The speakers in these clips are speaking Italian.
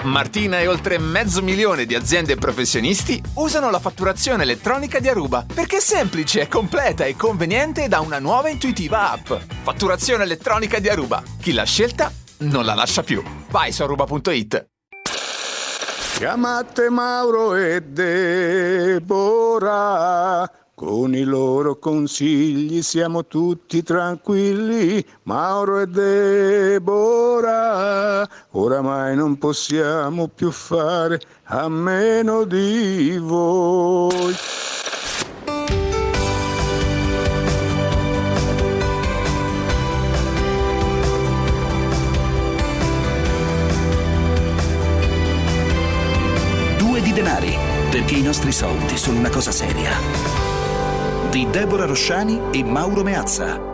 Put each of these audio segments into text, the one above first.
Martina e oltre 500.000 di aziende e professionisti usano la fatturazione elettronica di Aruba perché è semplice, completa e conveniente da una nuova e intuitiva app. Fatturazione elettronica di Aruba. Chi l'ha scelta non la lascia più. Vai su aruba.it. Chiamate Mauro e Deborah, con i loro consigli siamo tutti tranquilli. Mauro e Deborah, oramai non possiamo più fare a meno di voi. Denari, perché i nostri soldi sono una cosa seria. Di Deborah Rosciani e Mauro Meazza.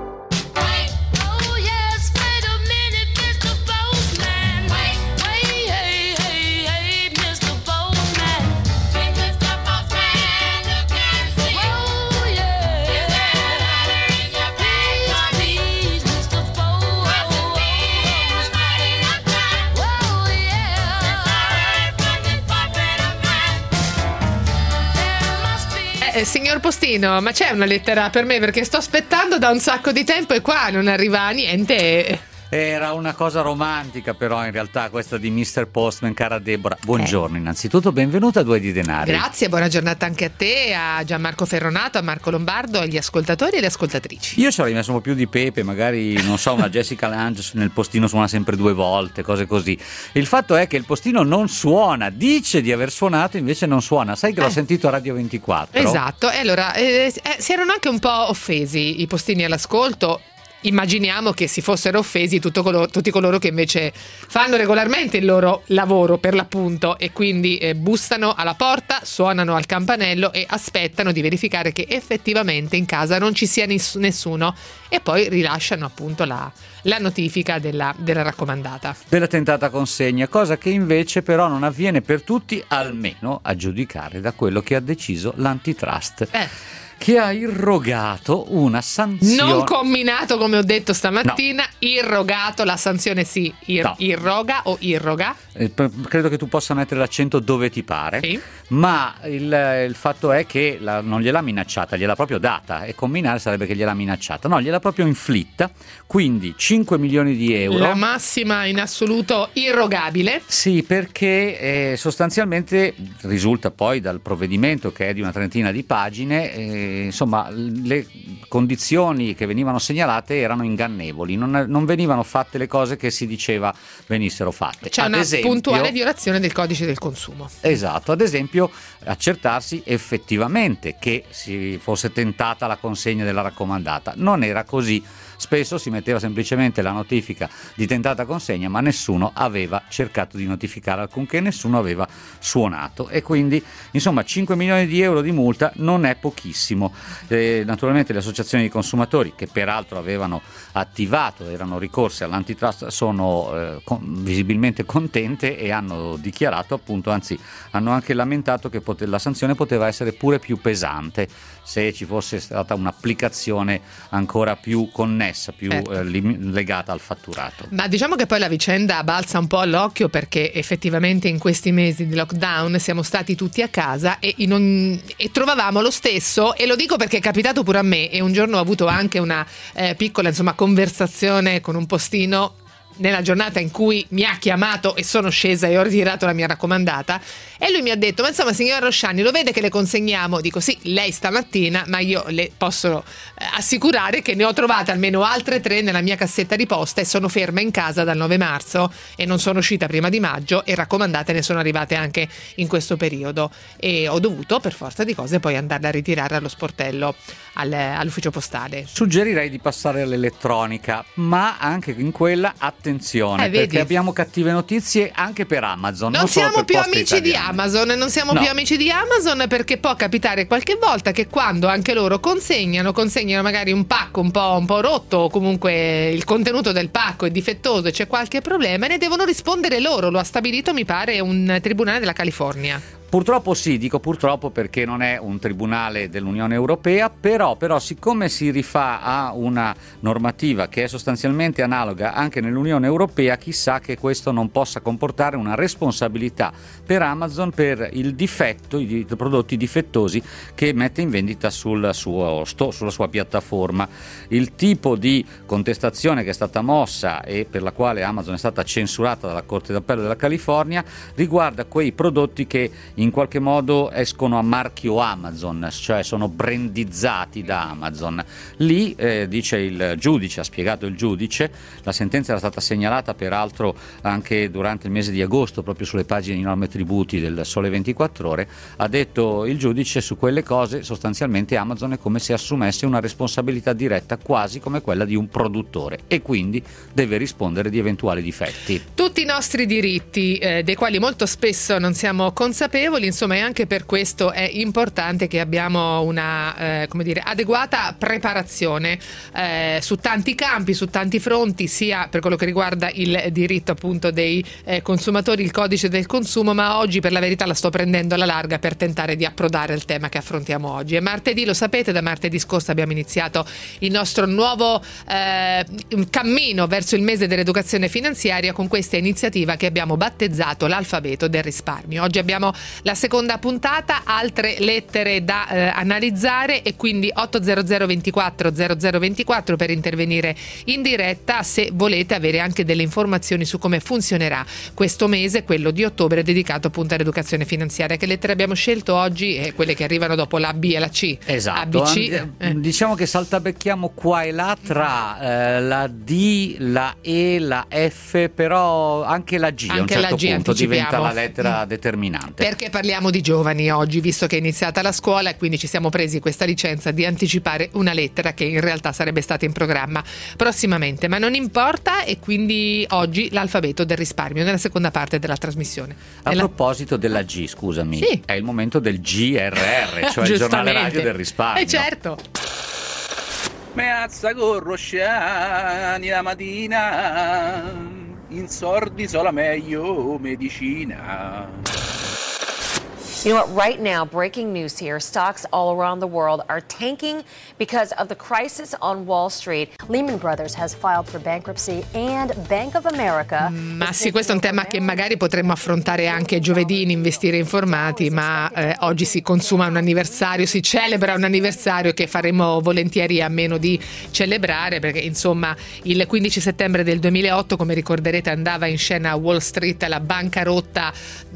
Signor Postino, ma c'è una lettera per me? Perché sto aspettando da un sacco di tempo e qua non arriva niente. Era una cosa romantica, però in realtà questa di Mr. Postman, cara Deborah. Buongiorno, innanzitutto benvenuta a Due di Denari. Grazie, buona giornata anche a te, a Gianmarco Ferronato, a Marco Lombardo, agli ascoltatori e alle ascoltatrici. Io ci avrei messo un po' più di pepe, magari, non so, una Jessica Lange nel postino suona sempre 2 volte, cose così. Il fatto è che il postino non suona, dice di aver suonato, invece non suona. Sai che l'ho sentito a Radio 24? Esatto, e allora si erano anche un po' offesi i postini all'ascolto. Immaginiamo che si fossero offesi tutti coloro che invece fanno regolarmente il loro lavoro, per l'appunto, e quindi bussano alla porta, suonano al campanello e aspettano di verificare che effettivamente in casa non ci sia nessuno e poi rilasciano appunto la notifica della raccomandata. Della tentata consegna, cosa che invece però non avviene per tutti, almeno a giudicare da quello che ha deciso l'antitrust. Che ha irrogato una sanzione. Non comminato, come ho detto stamattina, no. Irrogato, la sanzione sì, no. Irroga o irroga. Credo che tu possa mettere l'accento dove ti pare, sì. Ma il fatto è che non gliel'ha minacciata, gliel'ha proprio data, e comminare sarebbe che gliel'ha minacciata. No, gliel'ha proprio inflitta, quindi 5 milioni di euro. La massima in assoluto irrogabile. Sì, perché sostanzialmente risulta poi dal provvedimento, che è di una trentina di pagine, insomma le condizioni che venivano segnalate erano ingannevoli, non venivano fatte le cose che si diceva venissero fatte. C'è una puntuale violazione del codice del consumo. Esatto, ad esempio accertarsi effettivamente che si fosse tentata la consegna della raccomandata. Non era così. Spesso si metteva semplicemente la notifica di tentata consegna, ma nessuno aveva cercato di notificare alcunché, nessuno aveva suonato, e quindi insomma 5 milioni di euro di multa non è pochissimo. Naturalmente le associazioni di consumatori, che peraltro avevano attivato, erano ricorse all'antitrust, sono visibilmente contente e hanno dichiarato, appunto, anzi hanno anche lamentato che la sanzione poteva essere pure più pesante se ci fosse stata un'applicazione ancora più connessa, più legata al fatturato. Ma diciamo che poi la vicenda balza un po' all'occhio, perché effettivamente in questi mesi di lockdown siamo stati tutti a casa e trovavamo lo stesso, e lo dico perché è capitato pure a me, e un giorno ho avuto anche una piccola conversazione con un postino nella giornata in cui mi ha chiamato e sono scesa e ho ritirato la mia raccomandata, e lui mi ha detto: ma insomma, signora Rosciani, lo vede che le consegniamo? Dico sì, lei stamattina, ma io le posso assicurare che ne ho trovate almeno altre 3 nella mia cassetta di posta, e sono ferma in casa dal 9 marzo e non sono uscita prima di maggio, e raccomandate ne sono arrivate anche in questo periodo, e ho dovuto per forza di cose poi andarle a ritirare allo sportello all'ufficio postale. Suggerirei di passare all'elettronica, ma anche in quella attenzione, perché abbiamo cattive notizie anche per Amazon. Non siamo più amici di Amazon, più amici di Amazon, perché può capitare qualche volta che quando anche loro consegnano magari un pacco un po' rotto, o comunque il contenuto del pacco è difettoso e c'è qualche problema, e ne devono rispondere loro. Lo ha stabilito, mi pare, un tribunale della California. Purtroppo sì, dico purtroppo perché non è un tribunale dell'Unione Europea, però siccome si rifà a una normativa che è sostanzialmente analoga anche nell'Unione Europea, chissà che questo non possa comportare una responsabilità per Amazon per il difetto, i prodotti difettosi che mette in vendita sulla sua piattaforma. Il tipo di contestazione che è stata mossa e per la quale Amazon è stata censurata dalla Corte d'Appello della California riguarda quei prodotti che in qualche modo escono a marchio Amazon, cioè sono brandizzati da Amazon. Lì dice il giudice, ha spiegato il giudice, la sentenza era stata segnalata peraltro anche durante il mese di agosto proprio sulle pagine di Norme e Tributi del Sole 24 Ore, ha detto il giudice su quelle cose sostanzialmente Amazon è come se assumesse una responsabilità diretta quasi come quella di un produttore e quindi deve rispondere di eventuali difetti. Tutti i nostri diritti dei quali molto spesso non siamo consapevoli, insomma, e anche per questo è importante che abbiamo una adeguata preparazione su tanti campi, su tanti fronti, sia per quello che riguarda il diritto appunto dei consumatori, il codice del consumo, ma oggi per la verità la sto prendendo alla larga per tentare di approdare al tema che affrontiamo oggi. È martedì, lo sapete, da martedì scorso abbiamo iniziato il nostro nuovo cammino verso il mese dell'educazione finanziaria con questa iniziativa che abbiamo battezzato l'alfabeto del risparmio. Oggi abbiamo la seconda puntata, altre lettere da analizzare e quindi 800 24 0024 per intervenire in diretta se volete avere anche delle informazioni su come funzionerà questo mese, quello di ottobre, dedicato appunto all'educazione finanziaria. Che lettere abbiamo scelto oggi? Quelle che arrivano dopo la B e la C. Esatto. ABC. Diciamo che saltabecchiamo qua e là tra la D, la E, la F, però anche la G a un certo punto diventa la lettera determinante. Perché parliamo di giovani oggi, visto che è iniziata la scuola, e quindi ci siamo presi questa licenza di anticipare una lettera che in realtà sarebbe stata in programma prossimamente, ma non importa, e quindi oggi l'alfabeto del risparmio nella seconda parte della trasmissione. A proposito della G, scusami, sì, è il momento del GRR, cioè il giornale radio del risparmio. Certo. Meazza con Rosciani la mattina, in sordi sola meglio medicina. You know what, right now, breaking news here, stocks all around the world are tanking because of the crisis on Wall Street. Lehman Brothers has filed for bankruptcy and Bank of America. Ma sì, questo è un tema che magari potremmo affrontare anche giovedì in Investire Informati, ma oggi si consuma un anniversario, si celebra un anniversario che faremo volentieri a meno di celebrare, perché insomma il 15 settembre del 2008, come ricorderete, andava in scena Wall Street, la bancarotta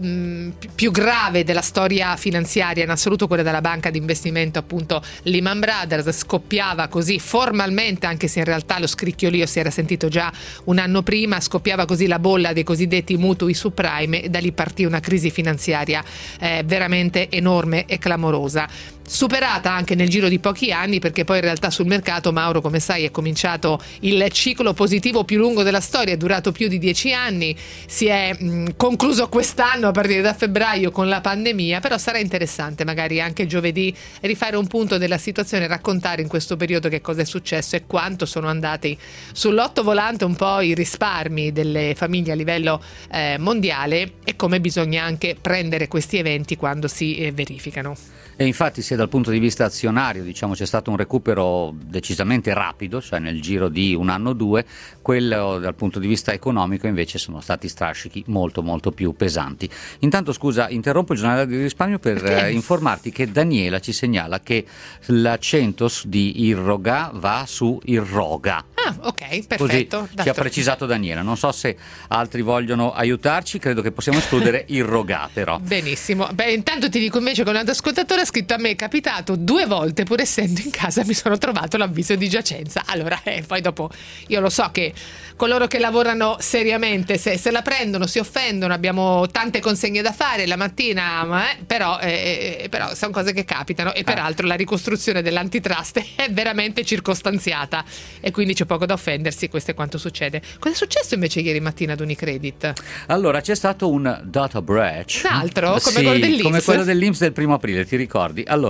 più grave della storia finanziaria in assoluto, quella della banca di investimento appunto Lehman Brothers. Scoppiava così formalmente, anche se in realtà lo scricchiolio si era sentito già un anno prima, scoppiava così la bolla dei cosiddetti mutui subprime e da lì partì una crisi finanziaria veramente enorme e clamorosa, superata anche nel giro di pochi anni, perché poi in realtà sul mercato, Mauro, come sai, è cominciato il ciclo positivo più lungo della storia, è durato più di 10 anni, si è concluso quest'anno a partire da febbraio con la pandemia, però sarà interessante magari anche giovedì rifare un punto della situazione, raccontare in questo periodo che cosa è successo e quanto sono andati sull'otto volante un po' i risparmi delle famiglie a livello mondiale e come bisogna anche prendere questi eventi quando si verificano. E infatti sia dal punto di vista azionario, diciamo, c'è stato un recupero decisamente rapido, cioè nel giro di un anno o due. Quello dal punto di vista economico invece sono stati strascichi molto molto più pesanti. Intanto scusa, interrompo il giornale di risparmio per informarti che Daniela ci segnala che l'accento di irroga va su irroga. Ah, ok, perfetto. Così ci ha precisato Daniela. Non so se altri vogliono aiutarci, credo che possiamo escludere irroga però. Benissimo. Beh, intanto ti dico invece che un ascoltatore ha scritto: a me è capitato 2 volte, pur essendo in casa mi sono trovato l'avviso di giacenza. Allora, poi dopo io lo so che coloro che lavorano seriamente se la prendono, si offendono, abbiamo tante consegne da fare la mattina, però sono cose che capitano e peraltro la ricostruzione dell'antitrust è veramente circostanziata e quindi c'è poco da offendersi. Questo è quanto succede. Cosa è successo invece ieri mattina ad Unicredit? Allora, c'è stato un data breach. Un altro? Come sì, quello dell'INPS? come quello dell'INPS del 1 aprile, ti ricordi? Allora,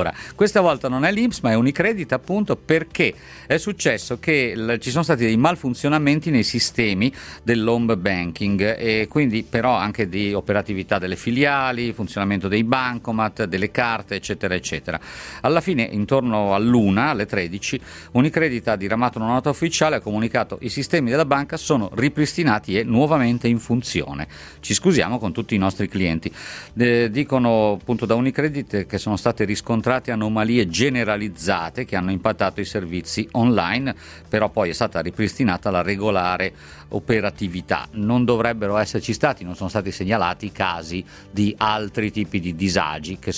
Allora, questa volta non è l'INPS ma è Unicredit, appunto perché è successo che ci sono stati dei malfunzionamenti nei sistemi dell'home banking e quindi però anche di operatività delle filiali, funzionamento dei bancomat, delle carte, eccetera eccetera. Alla fine, intorno all'1, alle 13, Unicredit ha diramato una nota ufficiale, ha comunicato: i sistemi della banca sono ripristinati e nuovamente in funzione. Ci scusiamo con tutti i nostri clienti. Dicono appunto da Unicredit che sono state riscontrate anomalie generalizzate che hanno impattato i servizi online, però poi è stata ripristinata la regolare operatività. Non dovrebbero esserci stati, non sono stati segnalati casi di altri tipi di disagi, che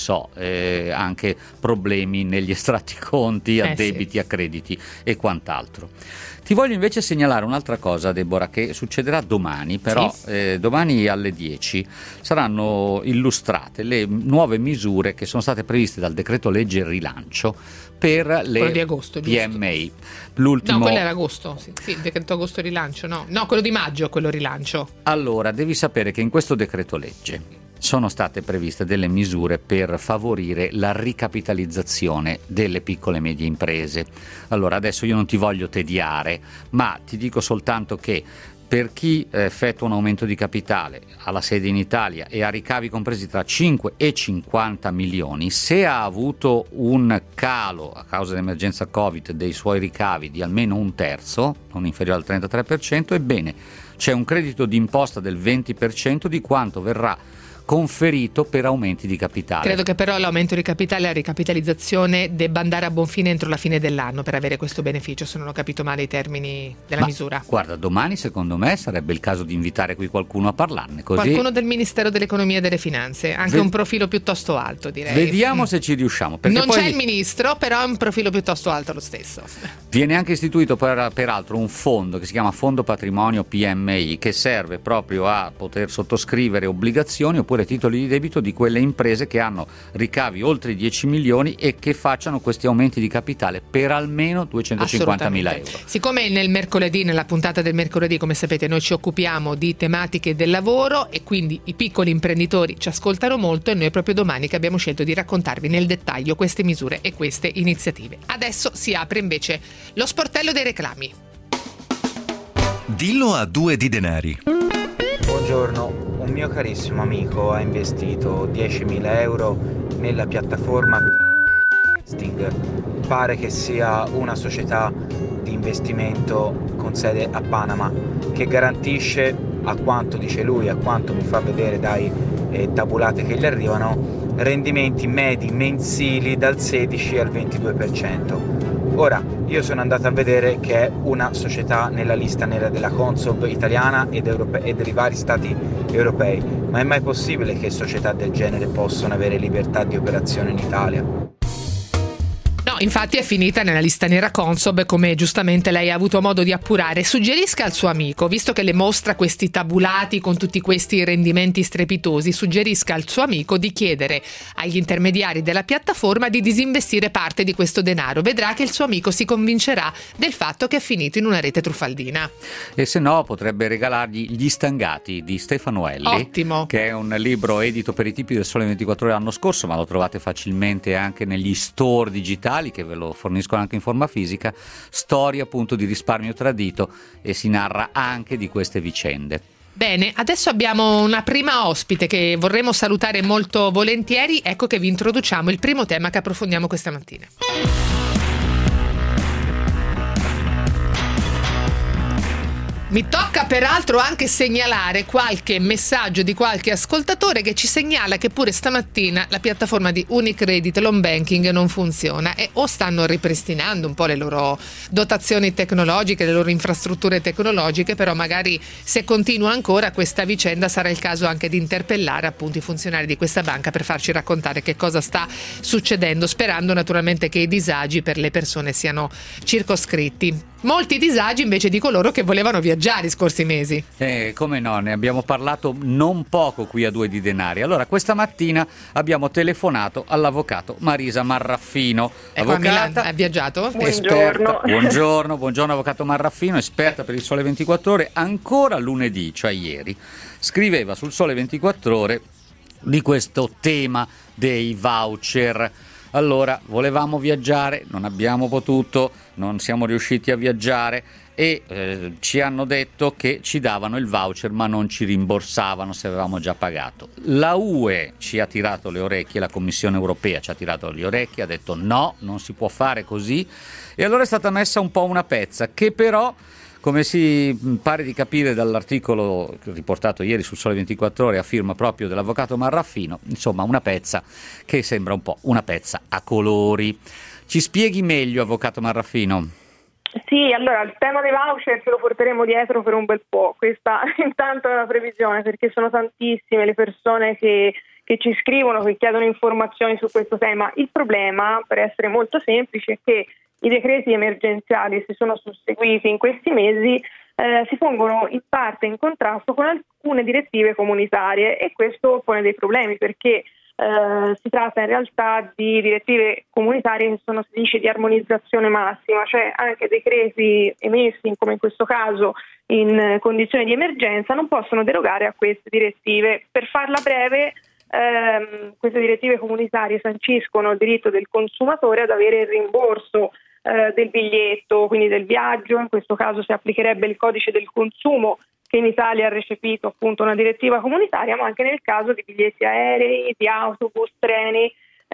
anche problemi negli estratti conti, addebiti, sì, a crediti e quant'altro. Ti voglio invece segnalare un'altra cosa, Deborah, che succederà domani, però sì. Domani alle 10 saranno illustrate le nuove misure che sono state previste dal decreto legge rilancio per le quello di agosto, PMI. L'ultimo... No, quello era agosto, sì, il decreto agosto rilancio, no, quello di maggio, quello rilancio. Allora, devi sapere che in questo decreto legge sono state previste delle misure per favorire la ricapitalizzazione delle piccole e medie imprese. Allora, adesso io non ti voglio tediare, ma ti dico soltanto che per chi effettua un aumento di capitale, ha la sede in Italia e ha ricavi compresi tra 5 e 50 milioni, se ha avuto un calo a causa dell'emergenza Covid dei suoi ricavi di almeno un terzo, non inferiore al 33%, ebbene c'è un credito d'imposta del 20% di quanto verrà conferito per aumenti di capitale. Credo che però l'aumento di capitale e la ricapitalizzazione debba andare a buon fine entro la fine dell'anno per avere questo beneficio, se non ho capito male i termini della misura. Guarda, domani secondo me sarebbe il caso di invitare qui qualcuno a parlarne. Così... Qualcuno del Ministero dell'Economia e delle Finanze, anche un profilo piuttosto alto, direi. Vediamo se ci riusciamo. Non c'è il ministro, però è un profilo piuttosto alto lo stesso. Viene anche istituito peraltro un fondo che si chiama Fondo Patrimonio PMI, che serve proprio a poter sottoscrivere obbligazioni oppure titoli di debito di quelle imprese che hanno ricavi oltre i 10 milioni e che facciano questi aumenti di capitale per almeno 250.000 euro. Siccome nella puntata del mercoledì, come sapete, noi ci occupiamo di tematiche del lavoro e quindi i piccoli imprenditori ci ascoltano molto, e noi proprio domani che abbiamo scelto di raccontarvi nel dettaglio queste misure e queste iniziative. Adesso si apre invece lo sportello dei reclami. Dillo a 2 di denari. Buongiorno, un mio carissimo amico ha investito 10.000 euro nella piattaforma Sting. Pare che sia una società di investimento con sede a Panama che garantisce, a quanto dice lui, a quanto mi fa vedere dai tabulati che gli arrivano, rendimenti medi mensili dal 16 al 22%. Ora, io sono andato a vedere che è una società nella lista nera della Consob italiana e dei vari stati europei, ma è mai possibile che società del genere possano avere libertà di operazione in Italia? No, infatti è finita nella lista nera Consob, come giustamente lei ha avuto modo di appurare. Suggerisca al suo amico, visto che le mostra questi tabulati con tutti questi rendimenti strepitosi, suggerisca al suo amico di chiedere agli intermediari della piattaforma di disinvestire parte di questo denaro. Vedrà che il suo amico si convincerà del fatto che è finito in una rete truffaldina. E se no potrebbe regalargli Gli Stangati di Stefano Elli. Ottimo. Che è un libro edito per i tipi del Sole 24 Ore l'anno scorso, ma lo trovate facilmente anche negli store digitali, che ve lo forniscono anche in forma fisica. Storia appunto di risparmio tradito, e si narra anche di queste vicende. Bene, adesso abbiamo una prima ospite che vorremmo salutare molto volentieri. Ecco che vi introduciamo il primo tema che approfondiamo questa mattina. Mi tocca peraltro anche segnalare qualche messaggio di qualche ascoltatore che ci segnala che pure stamattina la piattaforma di Unicredit l'home banking non funziona, e o stanno ripristinando un po' le loro dotazioni tecnologiche, le loro infrastrutture tecnologiche, però magari se continua ancora questa vicenda sarà il caso anche di interpellare appunto i funzionari di questa banca per farci raccontare che cosa sta succedendo, sperando naturalmente che i disagi per le persone siano circoscritti. Molti disagi invece di coloro che volevano viaggiare i scorsi mesi. Come no, ne abbiamo parlato non poco qui a 2 di denari. Allora, questa mattina abbiamo telefonato all'avvocato Marraffino. Ecco, avvocata, ha viaggiato? Esperta. Buongiorno avvocato Marraffino, esperta per il Sole 24 Ore. Ancora lunedì, cioè ieri, scriveva sul Sole 24 Ore di questo tema dei voucher. Allora, volevamo viaggiare, non abbiamo potuto, non siamo riusciti a viaggiare e ci hanno detto che ci davano il voucher ma non ci rimborsavano se avevamo già pagato. La UE ci ha tirato le orecchie, la Commissione europea ci ha tirato le orecchie, ha detto no, non si può fare così, e allora è stata messa un po' una pezza che però, come si pare di capire dall'articolo riportato ieri sul Sole 24 Ore a firma proprio dell'avvocato Marraffino, insomma una pezza che sembra un po' una pezza a colori. Ci spieghi meglio, avvocato Marraffino? Sì, allora il tema dei voucher ce lo porteremo dietro per un bel po', questa intanto è una previsione, perché sono tantissime le persone che ci scrivono, che chiedono informazioni su questo tema. Il problema, per essere molto semplice, è che i decreti emergenziali si sono susseguiti in questi mesi, si pongono in parte in contrasto con alcune direttive comunitarie, e questo pone dei problemi, perché si tratta in realtà di direttive comunitarie che sono, si dice, di armonizzazione massima, cioè anche decreti emessi, come in questo caso, in condizioni di emergenza, non possono derogare a queste direttive. Per farla breve, queste direttive comunitarie sanciscono il diritto del consumatore ad avere il rimborso del biglietto, quindi del viaggio. In questo caso si applicherebbe il codice del consumo, che in Italia ha recepito appunto una direttiva comunitaria, ma anche nel caso di biglietti aerei, di autobus, treni,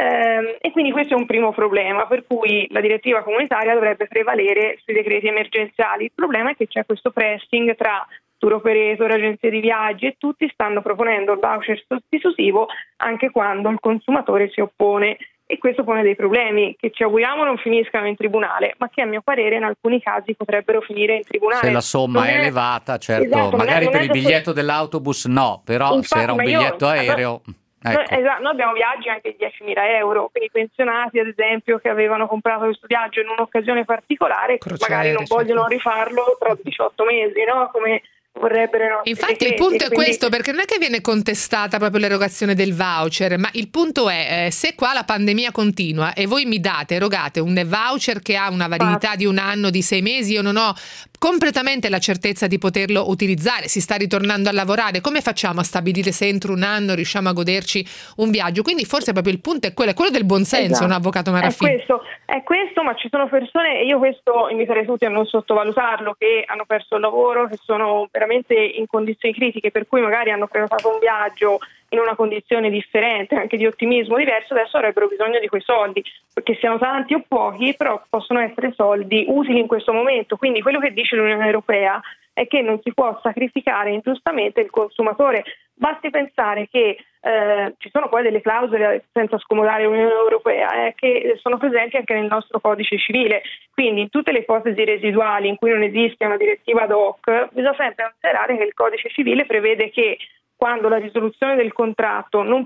e quindi questo è un primo problema, per cui la direttiva comunitaria dovrebbe prevalere sui decreti emergenziali. Il problema è che c'è questo pressing tra tour operator, agenzie di viaggi, e tutti stanno proponendo il voucher sostitutivo anche quando il consumatore si oppone, e questo pone dei problemi che ci auguriamo non finiscano in tribunale, ma che a mio parere in alcuni casi potrebbero finire in tribunale. Se la somma è elevata, certo, esatto, magari per il biglietto dell'autobus no, però infatti, se era un biglietto aereo... Ecco. Noi abbiamo viaggi anche di 10.000 euro, quindi pensionati ad esempio che avevano comprato questo viaggio in un'occasione particolare, magari non vogliono rifarlo tra 18 mesi, no? Come vorrebbero. Infatti il punto è questo, perché non è che viene contestata proprio l'erogazione del voucher, ma il punto è se qua la pandemia continua e voi mi erogate un voucher che ha una validità di un anno, di 6 mesi, io non ho completamente la certezza di poterlo utilizzare, si sta ritornando a lavorare, come facciamo a stabilire se entro un anno riusciamo a goderci un viaggio? Quindi forse proprio il punto è quello del buonsenso, esatto. Un avvocato Marraffino. È questo, ma ci sono persone, e io questo inviterei tutti a non sottovalutarlo, che hanno perso il lavoro, che sono veramente in condizioni critiche, per cui magari hanno prenotato un viaggio in una condizione differente, anche di ottimismo diverso, adesso avrebbero bisogno di quei soldi, perché siano tanti o pochi, però possono essere soldi utili in questo momento. Quindi quello che dice l'Unione Europea è che non si può sacrificare ingiustamente il consumatore. Basti pensare che ci sono poi delle clausole, senza scomodare l'Unione Europea, che sono presenti anche nel nostro codice civile. Quindi in tutte le ipotesi residuali in cui non esiste una direttiva ad hoc, bisogna sempre considerare che il codice civile prevede che quando la risoluzione del contratto non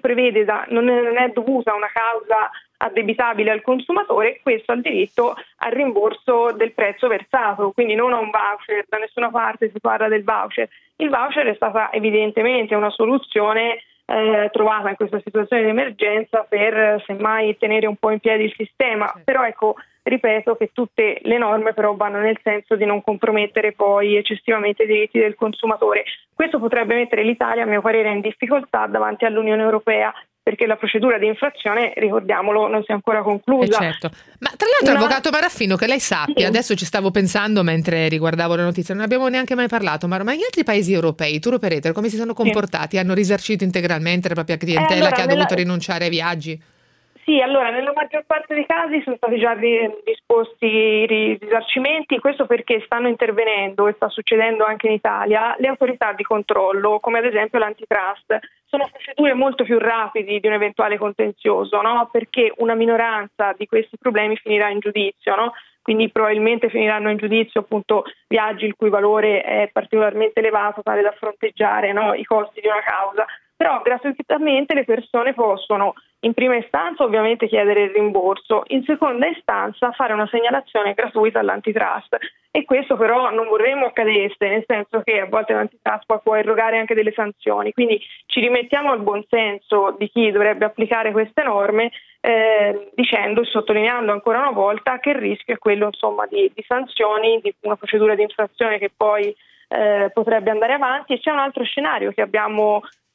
è dovuta a una causa addebitabile al consumatore, questo ha il diritto al rimborso del prezzo versato, quindi non a un voucher. Da nessuna parte si parla del voucher. Il voucher è stata evidentemente una soluzione trovata in questa situazione di emergenza per semmai tenere un po' in piedi il sistema, però ecco, ripeto che tutte le norme però vanno nel senso di non compromettere poi eccessivamente i diritti del consumatore. Questo potrebbe mettere l'Italia, a mio parere, in difficoltà davanti all'Unione Europea, perché la procedura di infrazione, ricordiamolo, non si è ancora conclusa. Certo. Ma tra l'altro, avvocato Marraffino, che lei sappia, sì. Adesso ci stavo pensando mentre riguardavo le notizie, non abbiamo neanche mai parlato, ma gli altri paesi europei, tour operator, come si sono comportati? Sì. Hanno risarcito integralmente la propria clientela che ha dovuto rinunciare ai viaggi? Sì, allora nella maggior parte dei casi sono stati già disposti i risarcimenti, questo perché stanno intervenendo, e sta succedendo anche in Italia, le autorità di controllo, come ad esempio l'antitrust. Sono procedure molto più rapide di un eventuale contenzioso, no? Perché una minoranza di questi problemi finirà in giudizio, no? Quindi probabilmente finiranno in giudizio appunto viaggi il cui valore è particolarmente elevato, tale da fronteggiare, no, i costi di una causa. Però gratuitamente le persone possono in prima istanza ovviamente chiedere il rimborso, in seconda istanza fare una segnalazione gratuita all'antitrust, e questo però non vorremmo accadesse, nel senso che a volte l'antitrust può erogare anche delle sanzioni, quindi ci rimettiamo al buonsenso di chi dovrebbe applicare queste norme, dicendo e sottolineando ancora una volta che il rischio è quello insomma di sanzioni, di una procedura di infrazione che poi potrebbe andare avanti. E c'è un altro scenario che abbiamo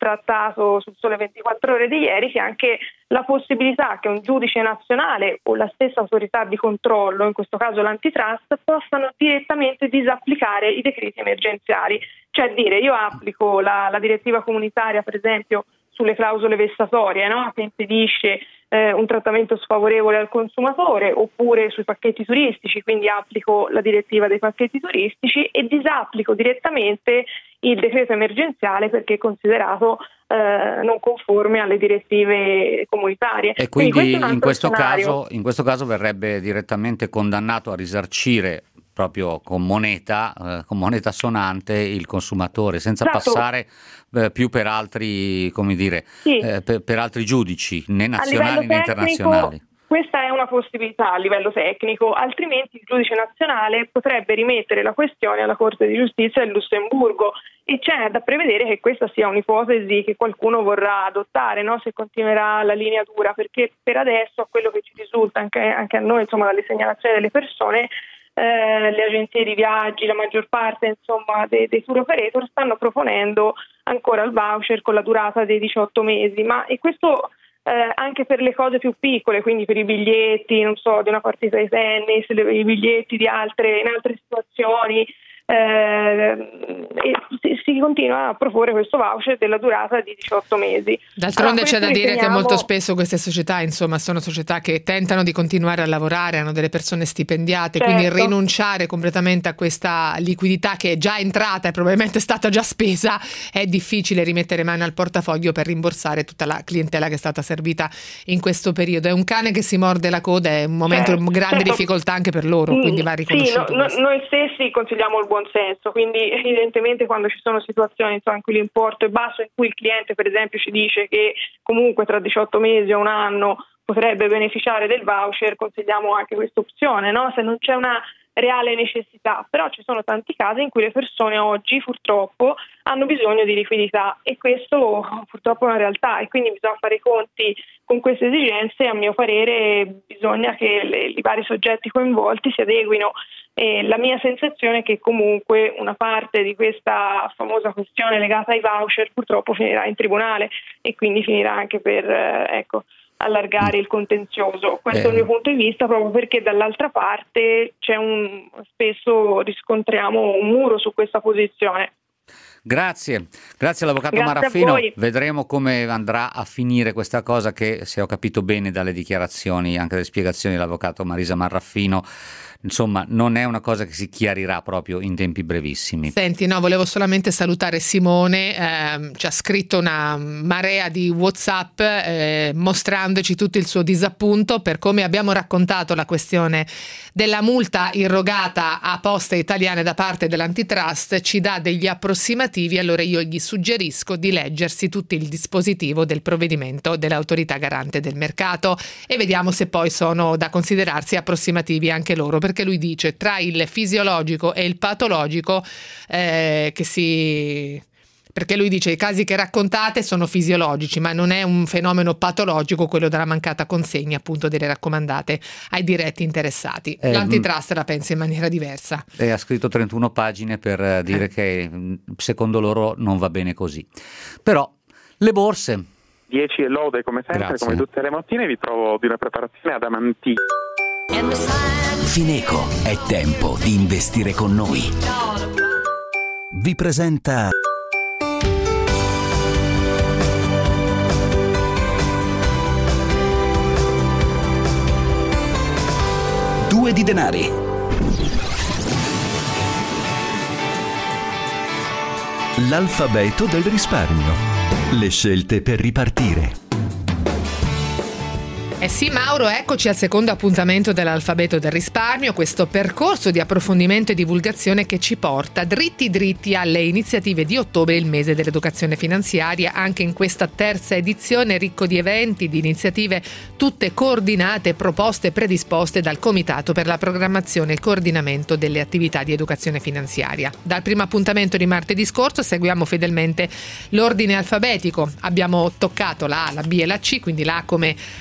trattato sul Sole 24 Ore di ieri, che anche la possibilità che un giudice nazionale o la stessa autorità di controllo, in questo caso l'antitrust, possano direttamente disapplicare i decreti emergenziali. Cioè dire, io applico la direttiva comunitaria, per esempio, sulle clausole vessatorie, no? Che impedisce un trattamento sfavorevole al consumatore, oppure sui pacchetti turistici, quindi applico la direttiva dei pacchetti turistici e disapplico direttamente il decreto emergenziale perché è considerato non conforme alle direttive comunitarie. E quindi in questo caso verrebbe direttamente condannato a risarcire proprio con moneta sonante il consumatore, senza passare più per altri, come dire, per altri giudici, né nazionali né internazionali. Questa è una possibilità a livello tecnico, altrimenti il giudice nazionale potrebbe rimettere la questione alla Corte di Giustizia del Lussemburgo e c'è da prevedere che questa sia un'ipotesi che qualcuno vorrà adottare, no? Se continuerà la linea dura, perché per adesso, a quello che ci risulta anche a noi, insomma, dalle segnalazioni delle persone, le agenzie di viaggi, la maggior parte, insomma, dei tour operator stanno proponendo ancora il voucher con la durata dei 18 mesi, e questo anche per le cose più piccole, quindi per i biglietti, non so, di una partita di tennis, i biglietti in altre situazioni, e si continua a proporre questo voucher della durata di 18 mesi. D'altronde c'è da dire che molto spesso queste società, insomma, sono società che tentano di continuare a lavorare, hanno delle persone stipendiate, quindi rinunciare completamente a questa liquidità che è già entrata e probabilmente è stata già spesa, è difficile rimettere mano al portafoglio per rimborsare tutta la clientela che è stata servita in questo periodo. È un cane che si morde la coda, è un momento di grande difficoltà anche per loro, quindi va riconosciuto. Noi stessi consigliamo il buon senso, quindi evidentemente quando ci sono situazioni in cui l'importo è basso, in cui il cliente per esempio ci dice che comunque tra 18 mesi o un anno potrebbe beneficiare del voucher, consigliamo anche questa opzione, no? Se non c'è una reale necessità, però ci sono tanti casi in cui le persone oggi purtroppo hanno bisogno di liquidità e questo purtroppo è una realtà e quindi bisogna fare i conti con queste esigenze. A mio parere bisogna che i vari soggetti coinvolti si adeguino. E la mia sensazione è che comunque una parte di questa famosa questione legata ai voucher purtroppo finirà in tribunale e quindi finirà anche per allargare il contenzioso. Questo è il mio punto di vista, proprio perché dall'altra parte spesso riscontriamo un muro su questa posizione. Grazie all'avvocato Marraffino. Vedremo come andrà a finire questa cosa che, se ho capito bene dalle dichiarazioni, anche dalle spiegazioni dell'avvocato Marisa Marraffino, insomma non è una cosa che si chiarirà proprio in tempi brevissimi. Senti, no, volevo solamente salutare Simone, ci ha scritto una marea di WhatsApp mostrandoci tutto il suo disappunto per come abbiamo raccontato la questione della multa irrogata a Poste Italiane da parte dell'antitrust. Ci dà degli approssimativi, allora io gli suggerisco di leggersi tutto il dispositivo del provvedimento dell'autorità garante del mercato e vediamo se poi sono da considerarsi approssimativi anche loro, perché lui dice tra il fisiologico e il patologico perché lui dice i casi che raccontate sono fisiologici, ma non è un fenomeno patologico quello della mancata consegna appunto delle raccomandate ai diretti interessati. L'antitrust la pensa in maniera diversa. Ha scritto 31 pagine per dire che secondo loro non va bene così. Però le borse 10 e lode come sempre. Grazie. Come tutte le mattine vi trovo di una preparazione adamantita. Fineco, è tempo di investire con noi. Vi presenta Due di denari. L'alfabeto del risparmio. Le scelte per ripartire. Eh sì, Mauro, eccoci al secondo appuntamento dell'alfabeto del risparmio, questo percorso di approfondimento e divulgazione che ci porta dritti alle iniziative di ottobre, il mese dell'educazione finanziaria, anche in questa terza edizione ricco di eventi, di iniziative tutte coordinate, proposte e predisposte dal Comitato per la programmazione e il coordinamento delle attività di educazione finanziaria. Dal primo appuntamento di martedì scorso seguiamo fedelmente l'ordine alfabetico, abbiamo toccato la A, la B e la C, quindi la A come Anna Maria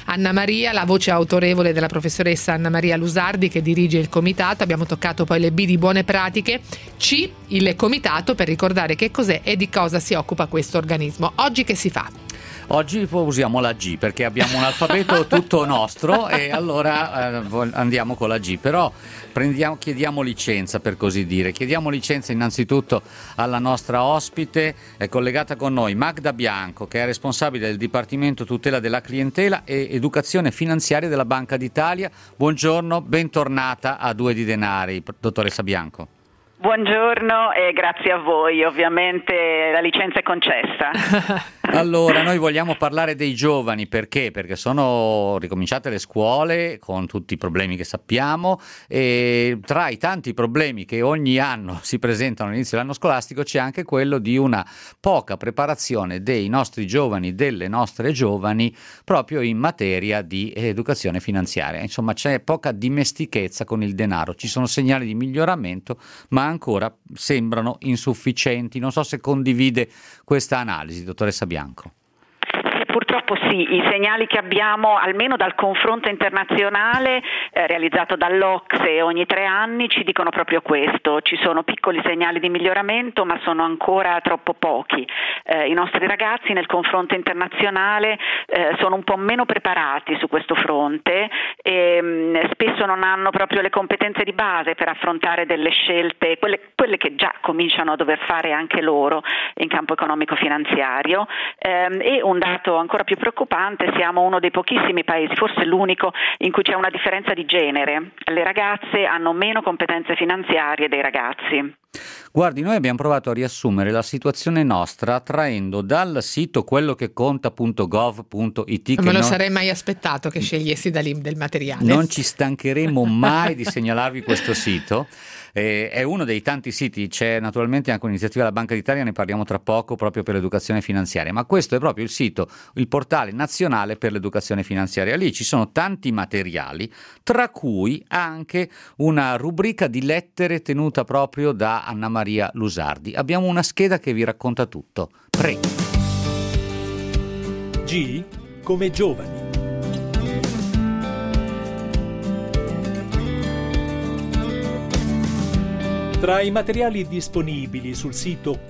Maria, la voce autorevole della professoressa Anna Maria Lusardi che dirige il comitato. Abbiamo toccato poi le B di buone pratiche. C, il comitato, per ricordare che cos'è e di cosa si occupa questo organismo. Oggi che si fa? Oggi usiamo la G perché abbiamo un alfabeto tutto nostro e allora andiamo con la G, però chiediamo licenza, per così dire. Chiediamo licenza innanzitutto alla nostra ospite, è collegata con noi Magda Bianco, che è responsabile del Dipartimento Tutela della Clientela e Educazione Finanziaria della Banca d'Italia. Buongiorno, bentornata a Due di Denari, dottoressa Bianco. Buongiorno e grazie a voi, ovviamente la licenza è concessa. Allora, noi vogliamo parlare dei giovani, perché? Perché sono ricominciate le scuole con tutti i problemi che sappiamo e tra i tanti problemi che ogni anno si presentano all'inizio dell'anno scolastico c'è anche quello di una poca preparazione dei nostri giovani, delle nostre giovani, proprio in materia di educazione finanziaria. Insomma, c'è poca dimestichezza con il denaro, ci sono segnali di miglioramento, ma ancora sembrano insufficienti. Non so se condivide questa analisi, dottoressa Bianco. Purtroppo sì, i segnali che abbiamo, almeno dal confronto internazionale realizzato dall'OCSE ogni 3 anni, ci dicono proprio questo. Ci sono piccoli segnali di miglioramento, ma sono ancora troppo pochi. I nostri ragazzi nel confronto internazionale sono un po' meno preparati su questo fronte e spesso non hanno proprio le competenze di base per affrontare delle scelte, quelle che già cominciano a dover fare anche loro in campo economico-finanziario. E un dato ancora più preoccupante, siamo uno dei pochissimi paesi, forse l'unico, in cui c'è una differenza di genere. Le ragazze hanno meno competenze finanziarie dei ragazzi. Guardi, noi abbiamo provato a riassumere la situazione nostra traendo dal sito quellocheconta.gov.it. Non me lo sarei mai aspettato che scegliessi da lì del materiale. Non ci stancheremo mai di segnalarvi questo sito. È uno dei tanti siti, c'è naturalmente anche un'iniziativa della Banca d'Italia, ne parliamo tra poco, proprio per l'educazione finanziaria, ma questo è proprio il sito, il portale nazionale per l'educazione finanziaria. Lì ci sono tanti materiali, tra cui anche una rubrica di lettere tenuta proprio da Anna Maria Lusardi. Abbiamo una scheda che vi racconta tutto. Prego. G come giovani. Tra i materiali disponibili sul sito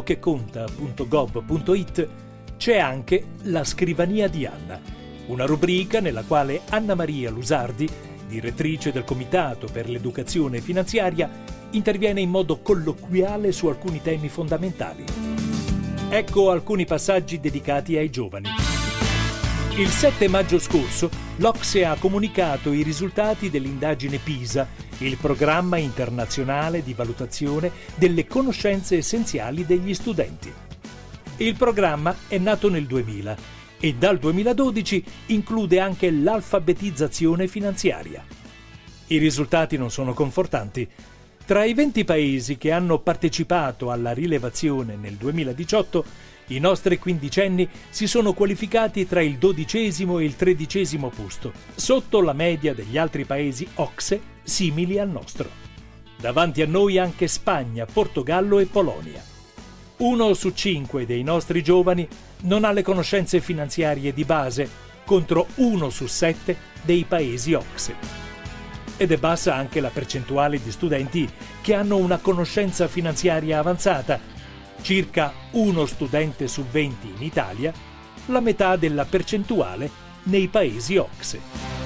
quellocheconta.gov.it c'è anche La scrivania di Anna, una rubrica nella quale Anna Maria Lusardi, direttrice del Comitato per l'Educazione Finanziaria, interviene in modo colloquiale su alcuni temi fondamentali. Ecco alcuni passaggi dedicati ai giovani. Il 7 maggio scorso l'OCSE ha comunicato i risultati dell'indagine PISA, il programma internazionale di valutazione delle conoscenze essenziali degli studenti. Il programma è nato nel 2000 e dal 2012 include anche l'alfabetizzazione finanziaria. I risultati non sono confortanti. Tra i 20 paesi che hanno partecipato alla rilevazione nel 2018, i nostri quindicenni si sono qualificati tra il 12° e il 13° posto, sotto la media degli altri paesi OCSE simili al nostro. Davanti a noi anche Spagna, Portogallo e Polonia. 1 su 5 dei nostri giovani non ha le conoscenze finanziarie di base, contro 1 su 7 dei paesi OCSE. Ed è bassa anche la percentuale di studenti che hanno una conoscenza finanziaria avanzata, circa 1 studente su 20 in Italia, la metà della percentuale nei paesi OCSE.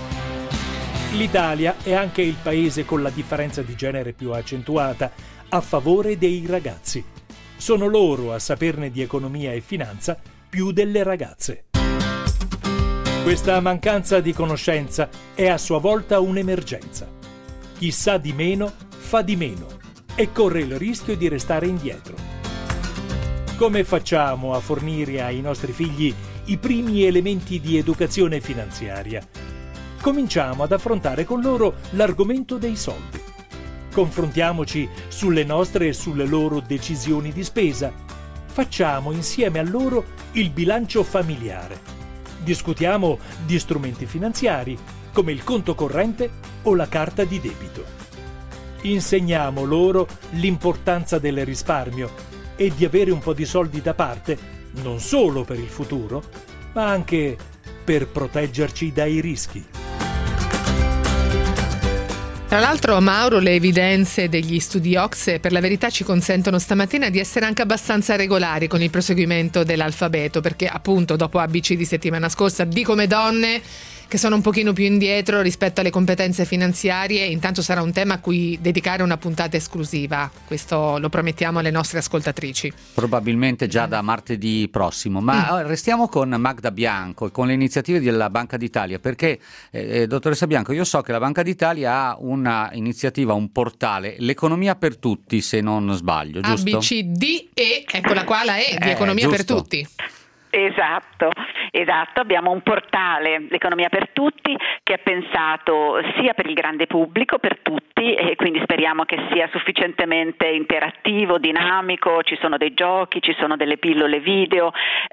L'Italia è anche il paese con la differenza di genere più accentuata a favore dei ragazzi. Sono loro a saperne di economia e finanza più delle ragazze. Questa mancanza di conoscenza è a sua volta un'emergenza. Chi sa di meno fa di meno e corre il rischio di restare indietro. Come facciamo a fornire ai nostri figli i primi elementi di educazione finanziaria? Cominciamo ad affrontare con loro l'argomento dei soldi. Confrontiamoci sulle nostre e sulle loro decisioni di spesa. Facciamo insieme a loro il bilancio familiare. Discutiamo di strumenti finanziari, come il conto corrente o la carta di debito. Insegniamo loro l'importanza del risparmio e di avere un po' di soldi da parte, non solo per il futuro, ma anche per proteggerci dai rischi. Tra l'altro, Mauro, le evidenze degli studi OCSE per la verità ci consentono stamattina di essere anche abbastanza regolari con il proseguimento dell'alfabeto, perché appunto dopo ABC di settimana scorsa, di come donne che sono un pochino più indietro rispetto alle competenze finanziarie, intanto sarà un tema a cui dedicare una puntata esclusiva, questo lo promettiamo alle nostre ascoltatrici. Probabilmente già da martedì prossimo, ma restiamo con Magda Bianco e con le iniziative della Banca d'Italia, perché dottoressa Bianco, io so che la Banca d'Italia ha una iniziativa, un portale, l'Economia per Tutti, se non sbaglio, giusto? ABCDE, eccola qua la E di Economia per Tutti. Esatto, abbiamo un portale, l'Economia per Tutti, che è pensato sia per il grande pubblico, per tutti, e quindi speriamo che sia sufficientemente interattivo, dinamico, ci sono dei giochi, ci sono delle pillole video,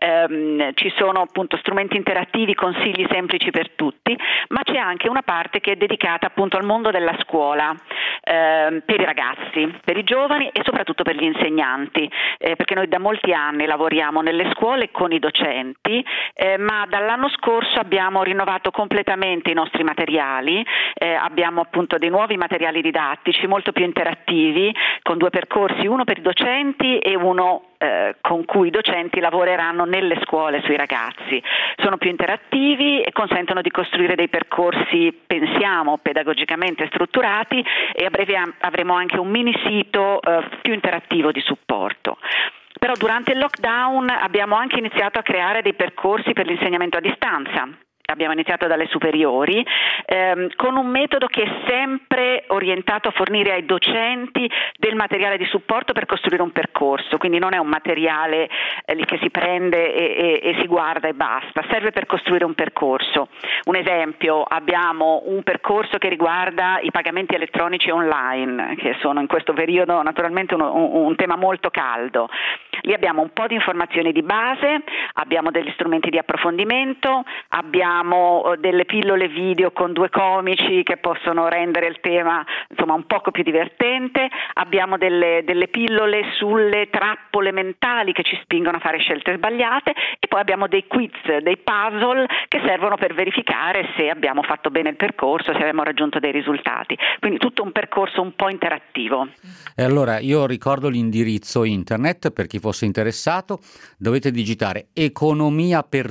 ci sono appunto strumenti interattivi, consigli semplici per tutti, ma c'è anche una parte che è dedicata appunto al mondo della scuola, per i ragazzi, per i giovani e soprattutto per gli insegnanti, perché noi da molti anni lavoriamo nelle scuole con i docenti, ma dall'anno scorso abbiamo rinnovato completamente i nostri materiali, abbiamo appunto dei nuovi materiali didattici molto più interattivi, con 2 percorsi, uno per i docenti e uno con cui i docenti lavoreranno nelle scuole sui ragazzi. Sono più interattivi e consentono di costruire dei percorsi, pensiamo, pedagogicamente strutturati, e a breve avremo anche un mini sito più interattivo di supporto. Però durante il lockdown abbiamo anche iniziato a creare dei percorsi per l'insegnamento a distanza. Abbiamo iniziato dalle superiori con un metodo che è sempre orientato a fornire ai docenti del materiale di supporto per costruire un percorso, quindi non è un materiale che si prende e si guarda e basta, serve per costruire un percorso. Un esempio, abbiamo un percorso che riguarda i pagamenti elettronici online, che sono in questo periodo naturalmente un tema molto caldo. Lì abbiamo un po' di informazioni di base, abbiamo degli strumenti di approfondimento, abbiamo delle pillole video con 2 comici che possono rendere il tema insomma un poco più divertente, abbiamo delle pillole sulle trappole mentali che ci spingono a fare scelte sbagliate, e poi abbiamo dei quiz, dei puzzle che servono per verificare se abbiamo fatto bene il percorso, se abbiamo raggiunto dei risultati. Quindi tutto un percorso un po' interattivo. E allora io ricordo l'indirizzo internet per chi fosse interessato: dovete digitare economia per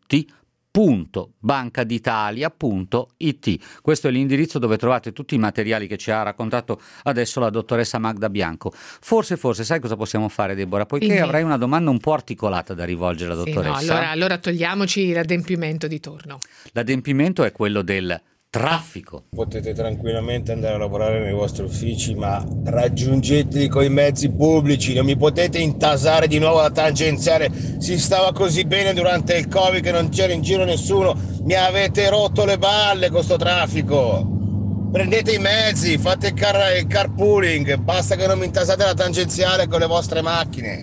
tutti.bancaditalia.it. Questo è l'indirizzo dove trovate tutti i materiali che ci ha raccontato adesso la dottoressa Magda Bianco. Forse sai cosa possiamo fare, Deborah? Poiché avrai una domanda un po' articolata da rivolgere alla dottoressa. Sì, no, allora togliamoci l'adempimento di turno. L'adempimento è quello del traffico. Potete tranquillamente andare a lavorare nei vostri uffici, ma raggiungeteli con i mezzi pubblici, non mi potete intasare di nuovo la tangenziale. Si stava così bene durante il Covid che non c'era in giro nessuno, mi avete rotto le balle con sto traffico. Prendete i mezzi, fate il carpooling, basta che non mi intasate la tangenziale con le vostre macchine.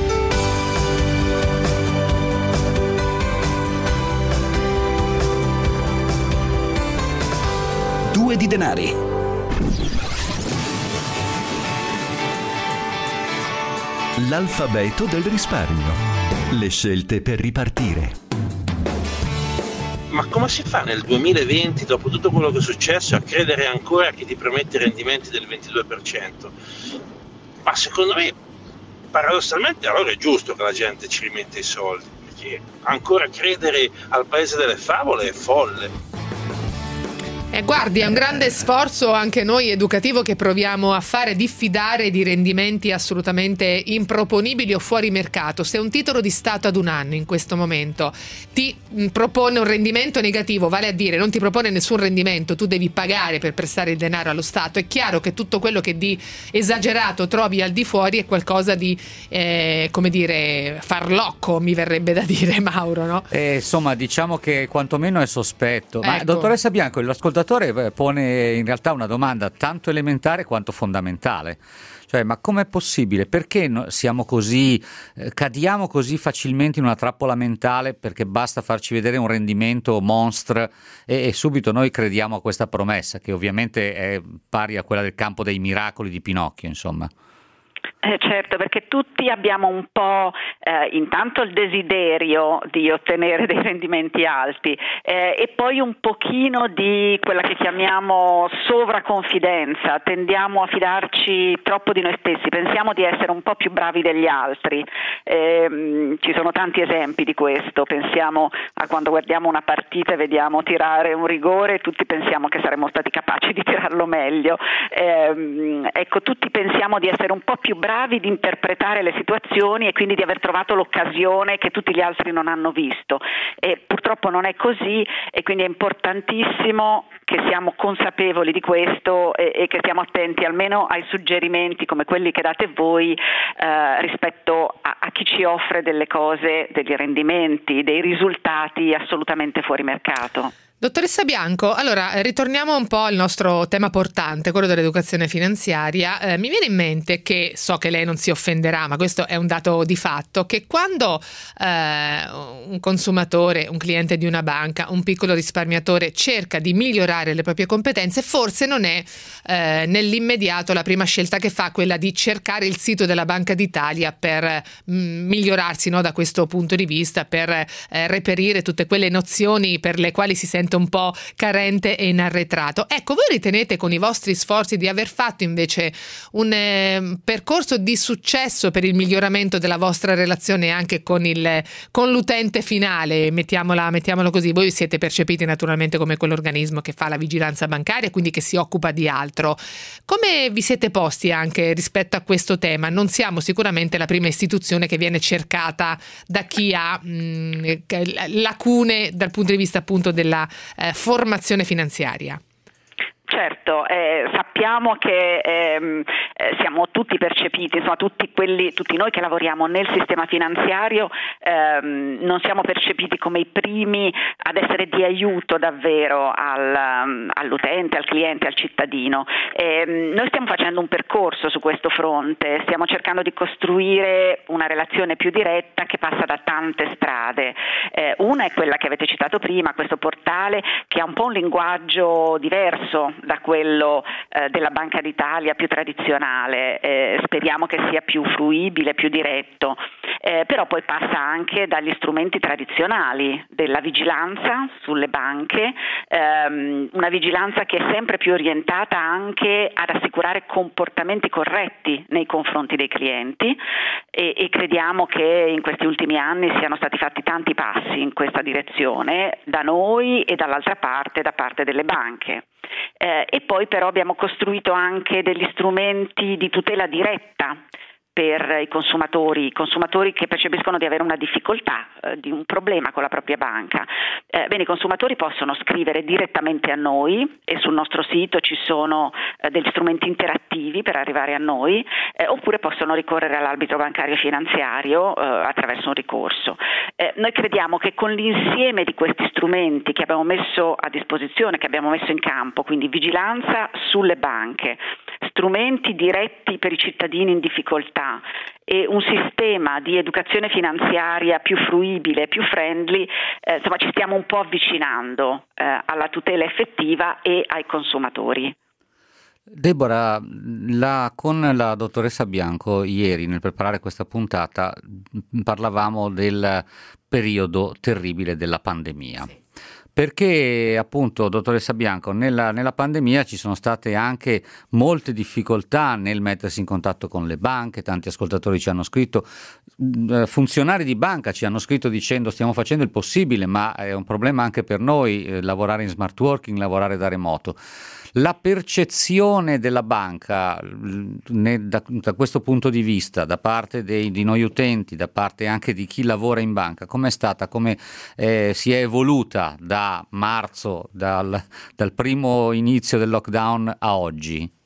Due di denari. L'alfabeto del risparmio. Le scelte per ripartire. Ma come si fa nel 2020, dopo tutto quello che è successo, a credere ancora che ti promette rendimenti del 22%? Ma secondo me, paradossalmente, allora è giusto che la gente ci rimetta i soldi, perché ancora credere al paese delle favole è folle. Guardi, è un grande sforzo anche noi educativo che proviamo a fare, diffidare di rendimenti assolutamente improponibili o fuori mercato. Se un titolo di Stato ad un anno in questo momento ti propone un rendimento negativo, vale a dire non ti propone nessun rendimento, tu devi pagare per prestare il denaro allo Stato, è chiaro che tutto quello che di esagerato trovi al di fuori è qualcosa di, come dire, farlocco, mi verrebbe da dire, Mauro, no? Insomma, diciamo che quantomeno è sospetto. Ma Ecco. Dottoressa Bianco, l'ascoltatore pone in realtà una domanda tanto elementare quanto fondamentale. Cioè, ma com'è possibile? Perché siamo così, cadiamo così facilmente in una trappola mentale, perché basta farci vedere un rendimento monstre e subito noi crediamo a questa promessa, che ovviamente è pari a quella del campo dei miracoli di Pinocchio, insomma. Certo, perché tutti abbiamo un po' intanto il desiderio di ottenere dei rendimenti alti e poi un pochino di quella che chiamiamo sovraconfidenza, tendiamo a fidarci troppo di noi stessi, pensiamo di essere un po' più bravi degli altri, ci sono tanti esempi di questo, pensiamo a quando guardiamo una partita e vediamo tirare un rigore, tutti pensiamo che saremmo stati capaci di tirarlo meglio, ecco, tutti pensiamo di essere un po' più bravi di interpretare le situazioni e quindi di aver trovato l'occasione che tutti gli altri non hanno visto, e purtroppo non è così, e quindi è importantissimo che siamo consapevoli di questo e che stiamo attenti almeno ai suggerimenti come quelli che date voi rispetto a chi ci offre delle cose, degli rendimenti, dei risultati assolutamente fuori mercato. Dottoressa Bianco, allora ritorniamo un po' al nostro tema portante, quello dell'educazione finanziaria. Mi viene in mente che, so che lei non si offenderà, ma questo è un dato di fatto, che quando un consumatore, un cliente di una banca, un piccolo risparmiatore cerca di migliorare le proprie competenze, forse non è nell'immediato la prima scelta che fa quella di cercare il sito della Banca d'Italia per migliorarsi, no, da questo punto di vista, per reperire tutte quelle nozioni per le quali si sente un po' carente e in arretrato. Ecco, voi ritenete con i vostri sforzi di aver fatto invece un percorso di successo per il miglioramento della vostra relazione anche con l'utente finale, mettiamolo così? Voi siete percepiti naturalmente come quell'organismo che fa la vigilanza bancaria, quindi che si occupa di altro. Come vi siete posti anche rispetto a questo tema? Non siamo sicuramente la prima istituzione che viene cercata da chi ha lacune dal punto di vista appunto della formazione finanziaria. Certo, sappiamo che siamo tutti percepiti, insomma tutti noi che lavoriamo nel sistema finanziario non siamo percepiti come i primi ad essere di aiuto davvero all'utente, al cliente, al cittadino. Noi stiamo facendo un percorso su questo fronte, stiamo cercando di costruire una relazione più diretta che passa da tante strade. Una è quella che avete citato prima, questo portale che ha un po' un linguaggio diverso da quello della Banca d'Italia più tradizionale, speriamo che sia più fruibile, più diretto, però poi passa anche dagli strumenti tradizionali della vigilanza sulle banche, una vigilanza che è sempre più orientata anche ad assicurare comportamenti corretti nei confronti dei clienti e crediamo che in questi ultimi anni siano stati fatti tanti passi in questa direzione da noi e dall'altra parte da parte delle banche. E poi però abbiamo costruito anche degli strumenti di tutela diretta per i consumatori che percepiscono di avere una difficoltà, di un problema con la propria banca. Bene, i consumatori possono scrivere direttamente a noi e sul nostro sito ci sono degli strumenti interattivi per arrivare a noi, oppure possono ricorrere all'arbitro bancario finanziario attraverso un ricorso. Noi crediamo che con l'insieme di questi strumenti che abbiamo messo a disposizione, che abbiamo messo in campo, quindi vigilanza sulle banche, strumenti diretti per i cittadini in difficoltà e un sistema di educazione finanziaria più fruibile, più friendly, insomma ci stiamo un po' avvicinando alla tutela effettiva e ai consumatori. Deborah, con la dottoressa Bianco ieri nel preparare questa puntata parlavamo del periodo terribile della pandemia. Sì. Perché appunto, dottoressa Bianco, nella pandemia ci sono state anche molte difficoltà nel mettersi in contatto con le banche, tanti ascoltatori ci hanno scritto, funzionari di banca ci hanno scritto dicendo stiamo facendo il possibile, ma è un problema anche per noi lavorare in smart working, lavorare da remoto. La percezione della banca da questo punto di vista, da parte di noi utenti, da parte anche di chi lavora in banca, com'è stata, come si è evoluta da marzo, dal primo inizio del lockdown a oggi?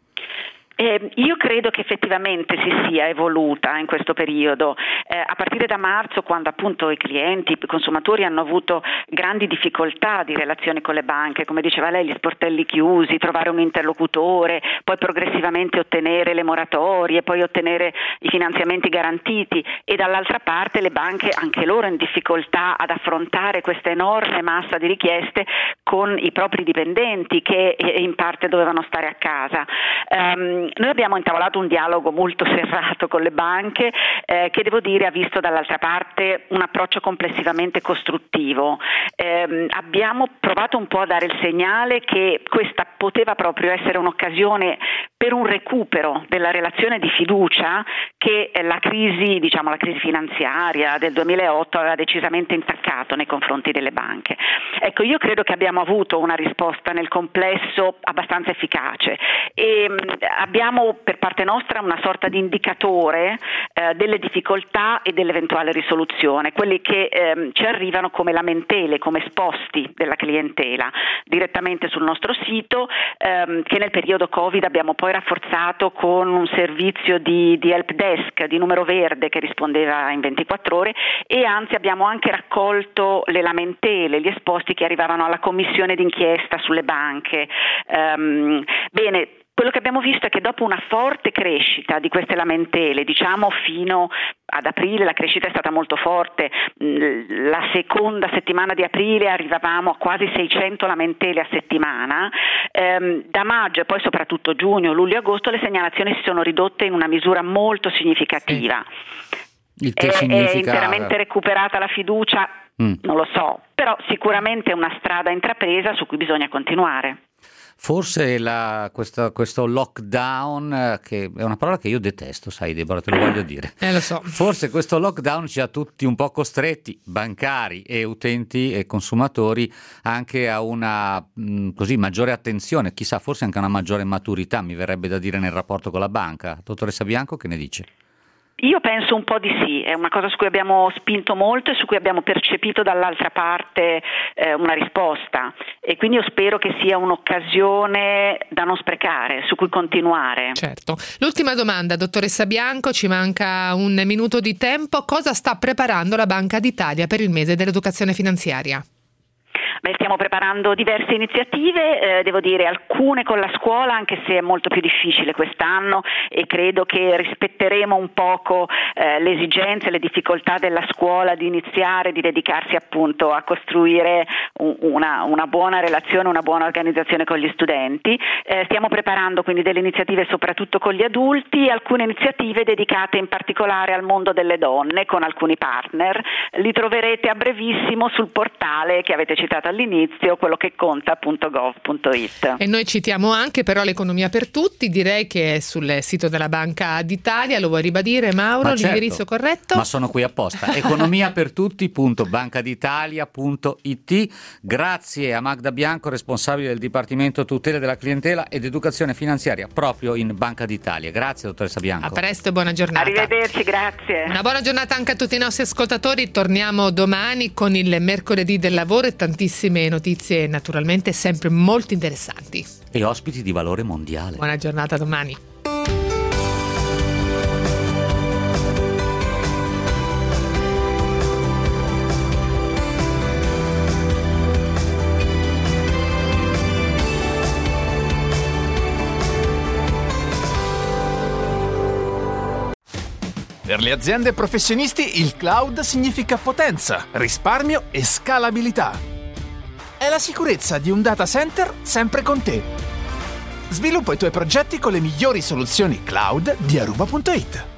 Io credo che effettivamente si sia evoluta in questo periodo, a partire da marzo, quando appunto i clienti, i consumatori hanno avuto grandi difficoltà di relazione con le banche, come diceva lei, gli sportelli chiusi, trovare un interlocutore, poi progressivamente ottenere le moratorie, poi ottenere i finanziamenti garantiti, e dall'altra parte le banche, anche loro in difficoltà ad affrontare questa enorme massa di richieste con i propri dipendenti che in parte dovevano stare a casa. Noi abbiamo intavolato un dialogo molto serrato con le banche che devo dire ha visto dall'altra parte un approccio complessivamente costruttivo. Abbiamo provato un po' a dare il segnale che questa poteva proprio essere un'occasione per un recupero della relazione di fiducia che la crisi finanziaria del 2008 aveva decisamente intaccato nei confronti delle banche. Ecco, io credo che abbiamo avuto una risposta nel complesso abbastanza efficace e abbiamo per parte nostra una sorta di indicatore delle difficoltà e dell'eventuale risoluzione, quelli che ci arrivano come lamentele, come esposti della clientela direttamente sul nostro sito, che nel periodo Covid abbiamo poi rafforzato con un servizio di help desk, di numero verde che rispondeva in 24 ore e anzi abbiamo anche raccolto le lamentele, gli esposti che arrivavano alla commissione d'inchiesta sulle banche. Bene, quello che abbiamo visto è che dopo una forte crescita di queste lamentele, fino ad aprile la crescita è stata molto forte, la seconda settimana di aprile arrivavamo a quasi 600 lamentele a settimana, da maggio e poi soprattutto giugno, luglio e agosto le segnalazioni si sono ridotte in una misura molto significativa. Il che significa... È interamente recuperata la fiducia? Non lo so, però sicuramente è una strada intrapresa su cui bisogna continuare. Forse questo lockdown, che è una parola che io detesto, sai Deborah, te lo voglio dire. Lo so. Forse questo lockdown ci ha tutti un po' costretti, bancari e utenti e consumatori, anche a una maggiore attenzione, chissà, forse anche a una maggiore maturità, mi verrebbe da dire, nel rapporto con la banca. Dottoressa Bianco, che ne dice? Io penso un po' di sì, è una cosa su cui abbiamo spinto molto e su cui abbiamo percepito dall'altra parte una risposta e quindi io spero che sia un'occasione da non sprecare, su cui continuare. Certo. L'ultima domanda, dottoressa Bianco, ci manca un minuto di tempo. Cosa sta preparando la Banca d'Italia per il mese dell'educazione finanziaria? Stiamo preparando diverse iniziative, devo dire alcune con la scuola, anche se è molto più difficile quest'anno e credo che rispetteremo un poco le esigenze, le difficoltà della scuola di iniziare, di dedicarsi appunto a costruire una buona relazione, una buona organizzazione con gli studenti. Stiamo preparando quindi delle iniziative soprattutto con gli adulti, alcune iniziative dedicate in particolare al mondo delle donne con alcuni partner. Li troverete a brevissimo sul portale che avete citato all'inizio, quello che conta.gov.it. E noi citiamo anche però l'economia per tutti, direi che è sul sito della Banca d'Italia. Lo vuoi ribadire, Mauro? L'indirizzo corretto? Ma sono qui apposta. economiapertutti.bancaditalia.it. Grazie a Magda Bianco, responsabile del Dipartimento Tutela della Clientela ed Educazione Finanziaria proprio in Banca d'Italia. Grazie dottoressa Bianco. A presto e buona giornata. Arrivederci, grazie. Una buona giornata anche a tutti i nostri ascoltatori. Torniamo domani con il mercoledì del lavoro e tantissime notizie naturalmente sempre molto interessanti. E ospiti di valore mondiale. Buona giornata, domani. Per le aziende e professionisti il cloud significa potenza, risparmio e scalabilità. È la sicurezza di un data center sempre con te. Sviluppa i tuoi progetti con le migliori soluzioni cloud di Aruba.it.